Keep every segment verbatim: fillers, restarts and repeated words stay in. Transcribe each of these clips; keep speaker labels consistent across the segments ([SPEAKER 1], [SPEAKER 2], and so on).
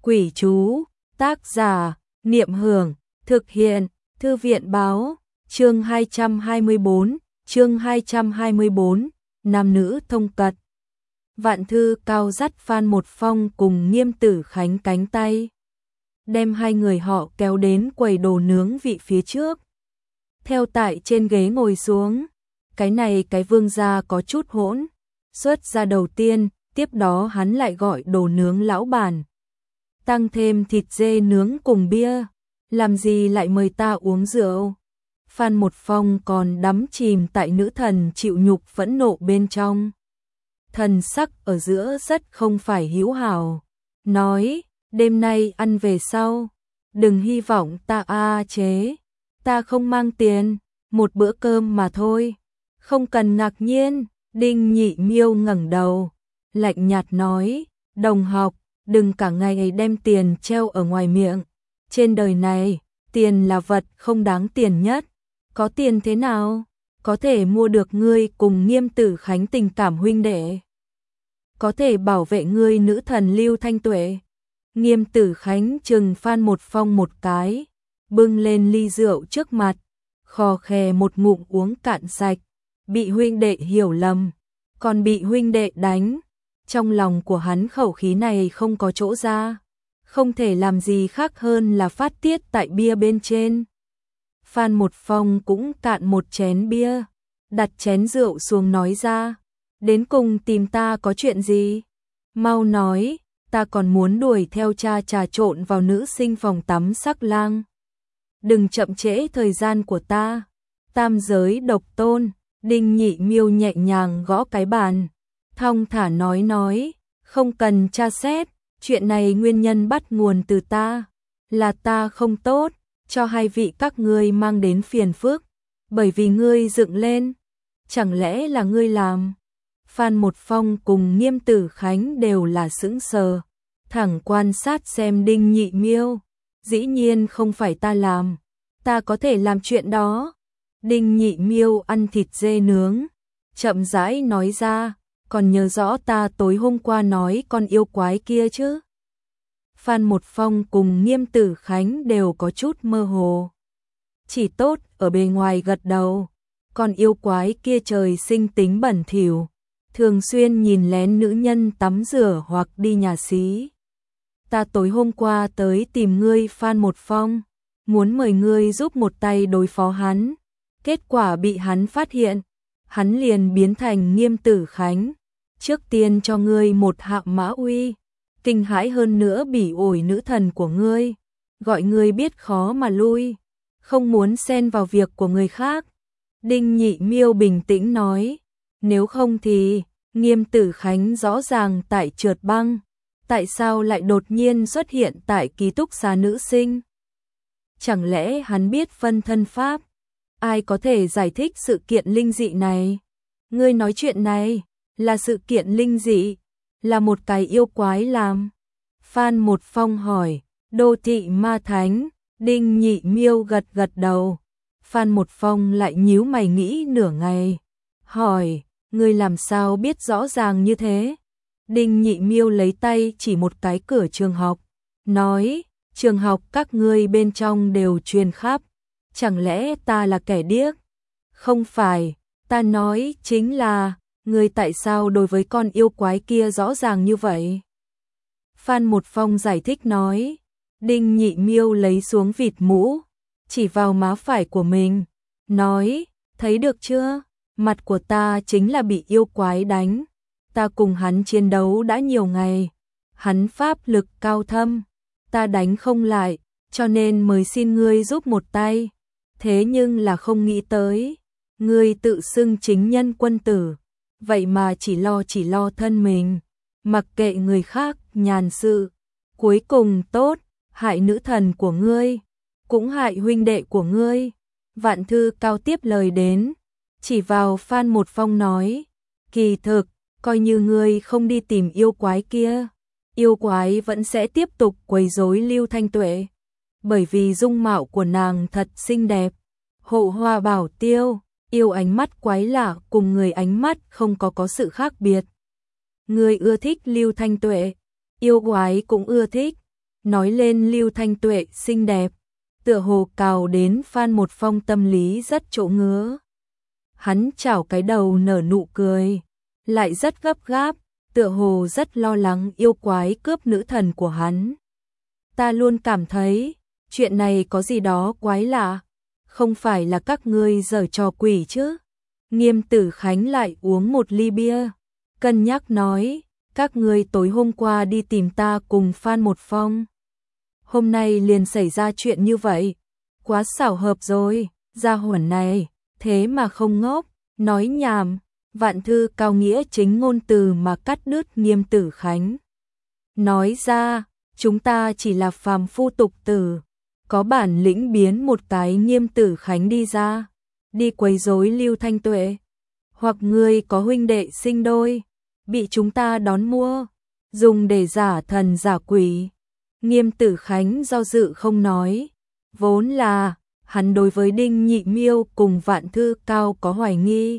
[SPEAKER 1] Quỷ chú, tác giả, Niệm Hưởng, thực hiện, Thư viện báo, chương hai trăm hai mươi bốn, chương hai trăm hai mươi bốn, nam nữ thông cật. Vạn Thư Cao dắt Phan Một Phong cùng Nghiêm Tử Khánh cánh tay, đem hai người họ kéo đến quầy đồ nướng vị phía trước. Theo tại trên ghế ngồi xuống, cái này cái vương gia có chút hỗn, xuất ra đầu tiên, tiếp đó hắn lại gọi đồ nướng lão bản. Tăng thêm thịt dê nướng cùng bia, làm gì lại mời ta uống rượu. Phan Một Phong còn đắm chìm tại nữ thần chịu nhục phẫn nộ bên trong. Thần sắc ở giữa rất không phải hữu hảo, nói, đêm nay ăn về sau, đừng hy vọng ta a chế, ta không mang tiền, một bữa cơm mà thôi, không cần ngạc nhiên. Đinh Nhị Miêu ngẩng đầu, lạnh nhạt nói, đồng học, đừng cả ngày đem tiền treo ở ngoài miệng, trên đời này, tiền là vật không đáng tiền nhất, có tiền thế nào, có thể mua được ngươi cùng Nghiêm Tử Khánh tình cảm huynh đệ, có thể bảo vệ ngươi nữ thần Lưu Thanh Tuệ. Nghiêm Tử Khánh chừng Phan Một Phong một cái, bưng lên ly rượu trước mặt, khò khè một ngụm uống cạn sạch, bị huynh đệ hiểu lầm, còn bị huynh đệ đánh. Trong lòng của hắn khẩu khí này không có chỗ ra, không thể làm gì khác hơn là phát tiết tại bia bên trên. Phan Một Phong cũng cạn một chén bia, đặt chén rượu xuống nói ra, đến cùng tìm ta có chuyện gì? Mau nói, ta còn muốn đuổi theo cha trà trộn vào nữ sinh phòng tắm sắc lang. Đừng chậm trễ thời gian của ta. Tam giới độc tôn, Đinh Nhị Miêu nhẹ nhàng gõ cái bàn, thong thả nói nói, không cần tra xét, chuyện này nguyên nhân bắt nguồn từ ta, là ta không tốt, cho hai vị các ngươi mang đến phiền phức, bởi vì ngươi dựng lên, chẳng lẽ là ngươi làm? Phan Một Phong cùng Nghiêm Tử Khánh đều là sững sờ, thẳng quan sát xem Đinh Nhị Miêu, dĩ nhiên không phải ta làm, ta có thể làm chuyện đó. Đinh Nhị Miêu ăn thịt dê nướng, chậm rãi nói ra, còn nhớ rõ ta tối hôm qua nói con yêu quái kia chứ? Phan Một Phong cùng Nghiêm Tử Khánh đều có chút mơ hồ. Chỉ tốt ở bề ngoài gật đầu, con yêu quái kia trời sinh tính bẩn thỉu, thường xuyên nhìn lén nữ nhân tắm rửa hoặc đi nhà xí. Ta tối hôm qua tới tìm ngươi Phan Một Phong, muốn mời ngươi giúp một tay đối phó hắn. Kết quả bị hắn phát hiện, hắn liền biến thành Nghiêm Tử Khánh, trước tiên cho ngươi một hạ mã uy, kinh hãi hơn nữa bỉ ổi nữ thần của ngươi, gọi ngươi biết khó mà lui, không muốn xen vào việc của người khác. Đinh Nhị Miêu bình tĩnh nói, nếu không thì, Nghiêm Tử Khánh rõ ràng tại trượt băng, tại sao lại đột nhiên xuất hiện tại ký túc xá nữ sinh? Chẳng lẽ hắn biết phân thân pháp? Ai có thể giải thích sự kiện linh dị này? Ngươi nói chuyện này là sự kiện linh dị, là một cái yêu quái làm. Phan Một Phong hỏi, đô thị ma thánh. Đinh Nhị Miêu gật gật đầu. Phan Một Phong lại nhíu mày nghĩ nửa ngày, hỏi, ngươi làm sao biết rõ ràng như thế? Đinh Nhị Miêu lấy tay chỉ một cái cửa trường học, nói, trường học các ngươi bên trong đều truyền khắp. Chẳng lẽ ta là kẻ điếc? Không phải, ta nói chính là, ngươi tại sao đối với con yêu quái kia rõ ràng như vậy? Phan Một Phong giải thích nói, Đinh Nhị Miêu lấy xuống vịt mũ, chỉ vào má phải của mình, nói, thấy được chưa? Mặt của ta chính là bị yêu quái đánh, ta cùng hắn chiến đấu đã nhiều ngày, hắn pháp lực cao thâm, ta đánh không lại, cho nên mới xin ngươi giúp một tay. Thế nhưng là không nghĩ tới, ngươi tự xưng chính nhân quân tử, vậy mà chỉ lo chỉ lo thân mình, mặc kệ người khác nhàn sự, cuối cùng tốt, hại nữ thần của ngươi, cũng hại huynh đệ của ngươi. Vạn Thư Cao tiếp lời đến, chỉ vào Phan Một Phong nói, kỳ thực, coi như ngươi không đi tìm yêu quái kia, yêu quái vẫn sẽ tiếp tục quấy rối Lưu Thanh Tuệ. Bởi vì dung mạo của nàng thật xinh đẹp, Hộ Hoa Bảo Tiêu, yêu ánh mắt quái lạ cùng người ánh mắt không có có sự khác biệt. Người ưa thích Lưu Thanh Tuệ, yêu quái cũng ưa thích, nói lên Lưu Thanh Tuệ xinh đẹp, tựa hồ cào đến Phan Một Phong tâm lý rất chỗ ngứa. Hắn chảo cái đầu nở nụ cười, lại rất gấp gáp, tựa hồ rất lo lắng yêu quái cướp nữ thần của hắn. Ta luôn cảm thấy, chuyện này có gì đó quái lạ, không phải là các ngươi giở trò quỷ chứ. Nghiêm Tử Khánh lại uống một ly bia, cân nhắc nói, các ngươi tối hôm qua đi tìm ta cùng Phan Một Phong. Hôm nay liền xảy ra chuyện như vậy, quá xảo hợp rồi, gia hỏa này, thế mà không ngốc, nói nhảm. Vạn Thư Cao nghĩa chính ngôn từ mà cắt đứt Nghiêm Tử Khánh. Nói ra, chúng ta chỉ là phàm phu tục tử, có bản lĩnh biến một cái Nghiêm Tử Khánh đi ra, đi quấy rối Lưu Thanh Tuệ, hoặc người có huynh đệ sinh đôi, bị chúng ta đón mua, dùng để giả thần giả quỷ. Nghiêm Tử Khánh do dự không nói, vốn là hắn đối với Đinh Nhị Miêu cùng Vạn Thư Cao có hoài nghi.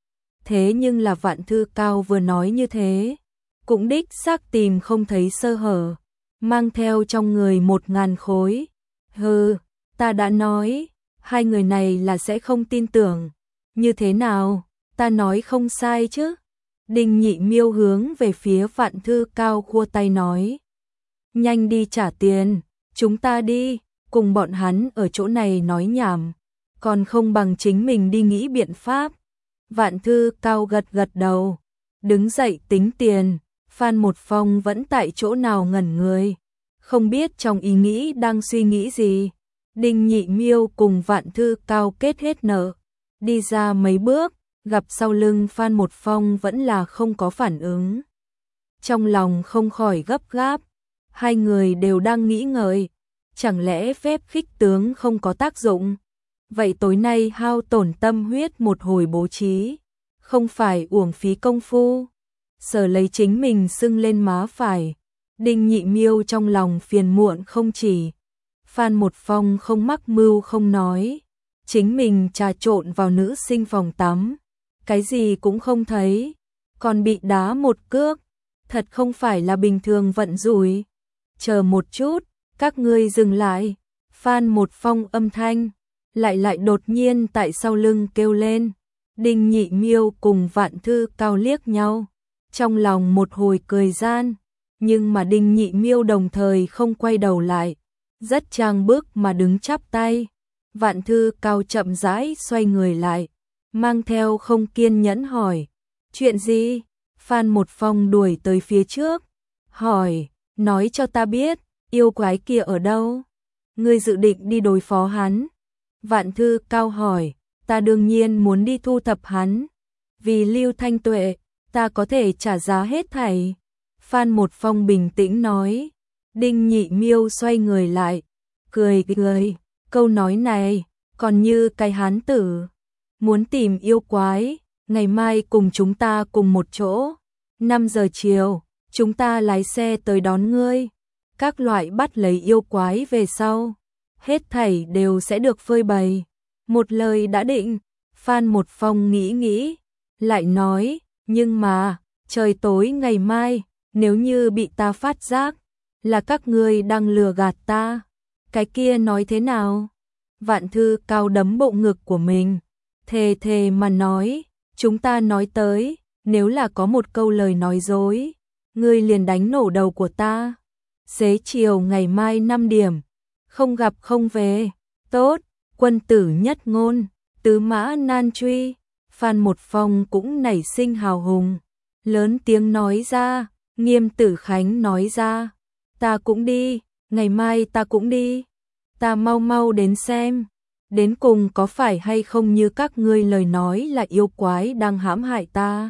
[SPEAKER 1] Thế nhưng là Vạn Thư Cao vừa nói như thế, cũng đích xác tìm không thấy sơ hở, mang theo trong người một ngàn khối. Hừ, ta đã nói, hai người này là sẽ không tin tưởng. Như thế nào, ta nói không sai chứ? Đinh Nhị Miêu hướng về phía Vạn Thư Cao khua tay nói. Nhanh đi trả tiền, chúng ta đi, cùng bọn hắn ở chỗ này nói nhảm, còn không bằng chính mình đi nghĩ biện pháp. Vạn Thư Cao gật gật đầu, đứng dậy tính tiền. Phan Một Phong vẫn tại chỗ nào ngẩn người, không biết trong ý nghĩ đang suy nghĩ gì. Đinh Nhị Miêu cùng Vạn Thư Cao kết hết nợ, đi ra mấy bước, gặp sau lưng Phan Một Phong vẫn là không có phản ứng. Trong lòng không khỏi gấp gáp, hai người đều đang nghĩ ngợi, chẳng lẽ phép khích tướng không có tác dụng? Vậy tối nay hao tổn tâm huyết một hồi bố trí, không phải uổng phí công phu. Sở lấy chính mình sưng lên má phải, Đinh Nhị Miêu trong lòng phiền muộn không chỉ. Phan Một Phong không mắc mưu không nói, chính mình trà trộn vào nữ sinh phòng tắm, cái gì cũng không thấy, còn bị đá một cước, thật không phải là bình thường vận rủi. Chờ một chút, các ngươi dừng lại. Phan Một Phong âm thanh lại lại đột nhiên tại sau lưng kêu lên. Đinh Nhị Miêu cùng Vạn Thư Cao liếc nhau, trong lòng một hồi cười gian, nhưng mà Đinh Nhị Miêu đồng thời không quay đầu lại, rất trang bước mà đứng chắp tay. Vạn Thư Cao chậm rãi xoay người lại, mang theo không kiên nhẫn hỏi, chuyện gì? Phan Một Phong đuổi tới phía trước, hỏi, nói cho ta biết, yêu quái kia ở đâu? Ngươi dự định đi đối phó hắn? Vạn Thư Cao hỏi, ta đương nhiên muốn đi thu thập hắn, vì Lưu Thanh Tuệ, ta có thể trả giá hết thảy. Phan Một Phong bình tĩnh nói. Đinh Nhị Miêu xoay người lại, cười cười, câu nói này, còn như cái hán tử. Muốn tìm yêu quái, ngày mai cùng chúng ta cùng một chỗ. năm giờ chiều, chúng ta lái xe tới đón ngươi. Các loại bắt lấy yêu quái về sau, hết thảy đều sẽ được phơi bày. Một lời đã định. Phan Một Phong nghĩ nghĩ, lại nói, nhưng mà, trời tối ngày mai, nếu như bị ta phát giác, là các ngươi đang lừa gạt ta, cái kia nói thế nào? Vạn Thư Cao đấm bộ ngực của mình, thề thề mà nói, chúng ta nói tới, nếu là có một câu lời nói dối, ngươi liền đánh nổ đầu của ta. Xế chiều ngày mai năm điểm, không gặp không về. Tốt, quân tử nhất ngôn, tứ mã nan truy. Phan Một Phong cũng nảy sinh hào hùng, lớn tiếng nói ra. Nghiêm Tử Khánh nói ra, ta cũng đi, ngày mai ta cũng đi, ta mau mau đến xem, đến cùng có phải hay không như các ngươi lời nói là yêu quái đang hãm hại ta.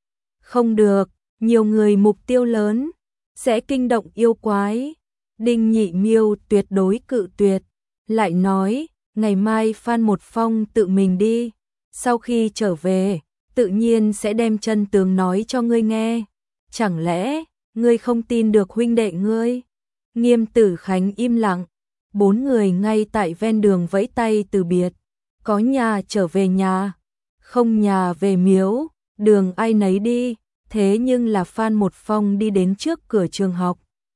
[SPEAKER 1] Không được, nhiều người mục tiêu lớn, sẽ kinh động yêu quái. Đinh Nhị Miêu tuyệt đối cự tuyệt, lại nói, ngày mai Phan Một Phong tự mình đi, sau khi trở về, tự nhiên sẽ đem chân tướng nói cho ngươi nghe. Chẳng lẽ, ngươi không tin được huynh đệ ngươi? Nghiêm Tử Khánh im lặng, bốn người ngay tại ven đường vẫy tay từ biệt, có nhà trở về nhà, không nhà về miếu, đường ai nấy đi, thế nhưng là Phan Một Phong đi đến trước cửa trường học.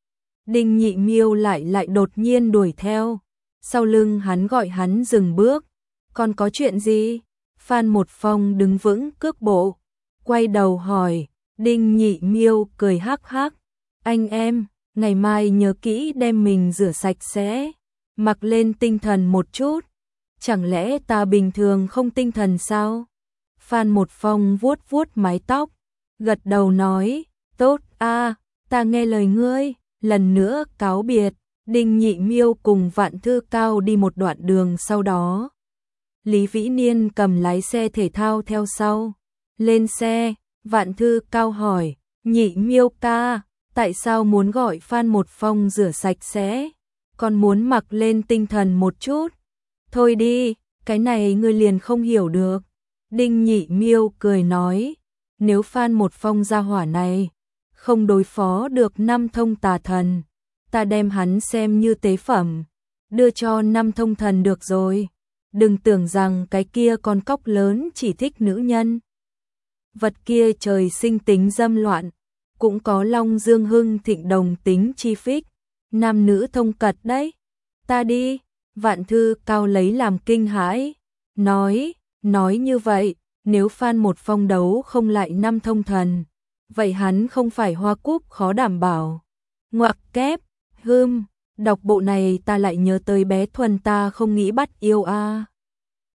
[SPEAKER 1] Đinh Nhị Miêu lại lại đột nhiên đuổi theo. Sau lưng hắn gọi hắn dừng bước. Còn có chuyện gì? Phan Một Phong đứng vững cước bộ, quay đầu hỏi. Đinh Nhị Miêu cười hắc hắc. Anh em, ngày mai nhớ kỹ đem mình rửa sạch sẽ, mặc lên tinh thần một chút. Chẳng lẽ ta bình thường không tinh thần sao? Phan Một Phong vuốt vuốt mái tóc, gật đầu nói, tốt a, ta nghe lời ngươi. Lần nữa cáo biệt, Đinh Nhị Miêu cùng Vạn Thư Cao đi một đoạn đường, sau đó Lý Vĩ Niên cầm lái xe thể thao theo sau. Lên xe, Vạn Thư Cao hỏi, Nhị Miêu ca, tại sao muốn gọi Phan Một Phong rửa sạch sẽ, còn muốn mặc lên tinh thần một chút? Thôi đi, cái này ngươi liền không hiểu được. Đinh Nhị Miêu cười nói, nếu Phan Một Phong gia hỏa này không đối phó được năm thông tà thần, ta đem hắn xem như tế phẩm, đưa cho năm thông thần được rồi. Đừng tưởng rằng cái kia con cóc lớn chỉ thích nữ nhân. Vật kia trời sinh tính dâm loạn, cũng có Long Dương Hưng Thịnh đồng tính chi phích, nam nữ thông cật đấy. Ta đi. Vạn Thư Cao lấy làm kinh hãi, nói, nói như vậy, nếu Phan Một Phong đấu không lại năm thông thần, vậy hắn không phải hoa cúc khó đảm bảo. Ngoặc kép, hưm, đọc bộ này ta lại nhớ tới bé Thuần ta không nghĩ bắt yêu a.